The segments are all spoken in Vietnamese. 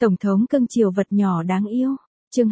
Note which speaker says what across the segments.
Speaker 1: Tổng thống cưng chiều vật nhỏ đáng yêu. Chương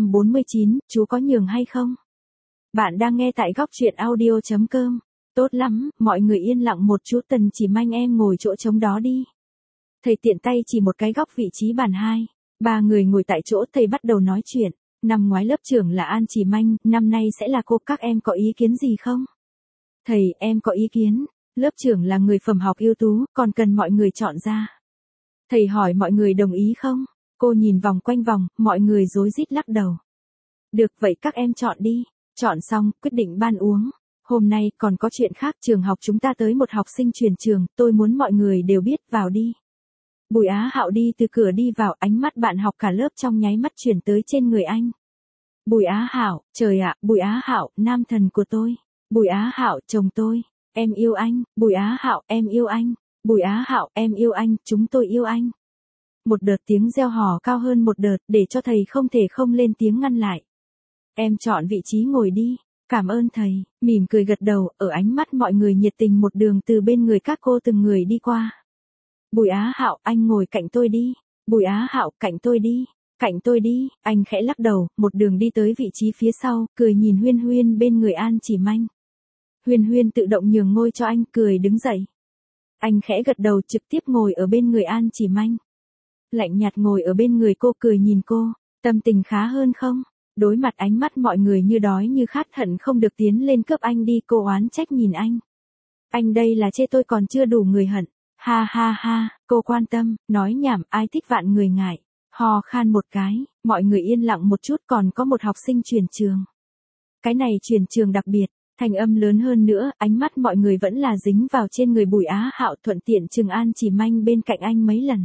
Speaker 1: 249, chú có nhường hay không? Bạn đang nghe tại góc truyện audio.com. Tốt lắm, mọi người yên lặng một chút, Tần Chỉ Manh em ngồi chỗ trống đó đi. Thầy tiện tay chỉ một cái góc vị trí bàn 2. Ba người ngồi tại chỗ, thầy bắt đầu nói chuyện. Năm ngoái lớp trưởng là An Chỉ Manh, năm nay sẽ là cô, các em có ý kiến gì không? Thầy, em có ý kiến. Lớp trưởng là người phẩm học ưu tú, còn cần mọi người chọn ra. Thầy hỏi mọi người đồng ý không? Cô nhìn vòng quanh vòng, mọi người rối rít lắc đầu. Được, vậy các em chọn đi. Chọn xong, quyết định ban uống. Hôm nay còn có chuyện khác, trường học chúng ta tới một học sinh chuyển trường, tôi muốn mọi người đều biết, vào đi. Bùi Á Hạo đi từ cửa đi vào, ánh mắt bạn học cả lớp trong nháy mắt chuyển tới trên người anh. Bùi Á Hạo, trời ạ, Bùi Á Hạo, nam thần của tôi. Bùi Á Hạo, chồng tôi. Em yêu anh. Bùi Á Hạo, em yêu anh. Bùi Á Hạo, em yêu anh, chúng tôi yêu anh. Một đợt tiếng reo hò cao hơn một đợt, để cho thầy không thể không lên tiếng ngăn lại. Em chọn vị trí ngồi đi. Cảm ơn thầy. Mỉm cười gật đầu, ở ánh mắt mọi người nhiệt tình một đường từ bên người các cô từng người đi qua. Bùi Á Hạo, anh ngồi cạnh tôi đi. Bùi Á Hạo, cạnh tôi đi. Cạnh tôi đi. Anh khẽ lắc đầu, một đường đi tới vị trí phía sau, cười nhìn Huyên Huyên bên người An Chỉ Manh. Huyên Huyên tự động nhường ngôi cho anh, cười đứng dậy. Anh khẽ gật đầu, trực tiếp ngồi ở bên người An Chỉ Manh. Lạnh nhạt ngồi ở bên người cô, cười nhìn cô. Tâm tình khá hơn không? Đối mặt ánh mắt mọi người như đói như khát, hận không được tiến lên cướp anh đi, cô oán trách nhìn anh. Anh đây là chê tôi còn chưa đủ người hận. Ha ha ha, cô quan tâm, nói nhảm, ai thích vạn người ngại. Hò khan một cái, mọi người yên lặng một chút, còn có một học sinh chuyển trường. Cái này chuyển trường đặc biệt, thành âm lớn hơn nữa, ánh mắt mọi người vẫn là dính vào trên người Bùi Á Hạo, thuận tiện chừng An Chỉ Manh bên cạnh anh mấy lần.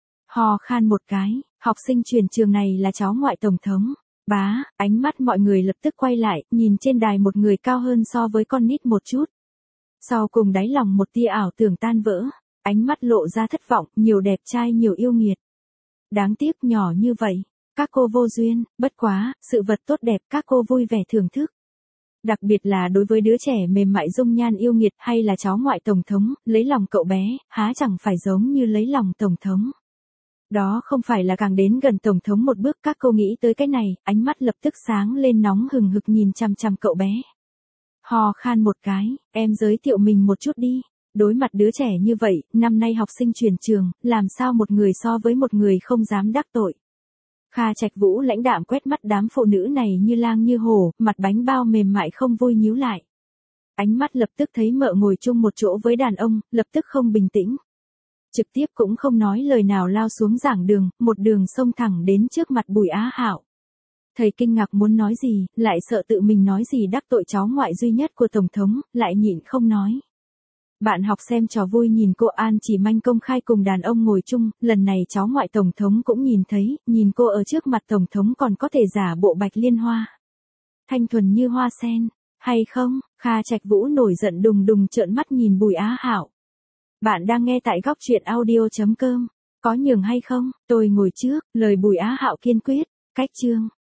Speaker 1: Hò khan một cái, học sinh chuyển trường này là cháu ngoại tổng thống. Bá, ánh mắt mọi người lập tức quay lại, nhìn trên đài một người cao hơn so với con nít một chút. Sau cùng đáy lòng một tia ảo tưởng tan vỡ, ánh mắt lộ ra thất vọng, nhiều đẹp trai nhiều yêu nghiệt. Đáng tiếc nhỏ như vậy, các cô vô duyên, bất quá, sự vật tốt đẹp các cô vui vẻ thưởng thức. Đặc biệt là đối với đứa trẻ mềm mại dung nhan yêu nghiệt hay là cháu ngoại tổng thống, lấy lòng cậu bé, há chẳng phải giống như lấy lòng tổng thống. Đó không phải là càng đến gần tổng thống một bước, các cô nghĩ tới cái này, ánh mắt lập tức sáng lên nóng hừng hực nhìn chằm chằm cậu bé. Hò khan một cái, em giới thiệu mình một chút đi. Đối mặt đứa trẻ như vậy, năm nay học sinh chuyển trường, làm sao một người so với một người không dám đắc tội. Kha Trạch Vũ lãnh đạm quét mắt đám phụ nữ này như lang như hổ, mặt bánh bao mềm mại không vui nhíu lại. Ánh mắt lập tức thấy mợ ngồi chung một chỗ với đàn ông, lập tức không bình tĩnh. Trực tiếp cũng không nói lời nào lao xuống giảng đường, một đường xông thẳng đến trước mặt Bùi Á Hạo. Thầy kinh ngạc muốn nói gì, lại sợ tự mình nói gì đắc tội cháu ngoại duy nhất của tổng thống, lại nhịn không nói. Bạn học xem trò vui nhìn cô An Chỉ Manh công khai cùng đàn ông ngồi chung, lần này cháu ngoại tổng thống cũng nhìn thấy, nhìn cô ở trước mặt tổng thống còn có thể giả bộ bạch liên hoa. Thanh thuần như hoa sen, hay không? Kha Trạch Vũ nổi giận đùng đùng trợn mắt nhìn Bùi Á Hạo. Bạn đang nghe tại góc truyện audio.com. Có nhường hay không? Tôi ngồi trước, lời Bùi Á Hạo kiên quyết. Cách chương.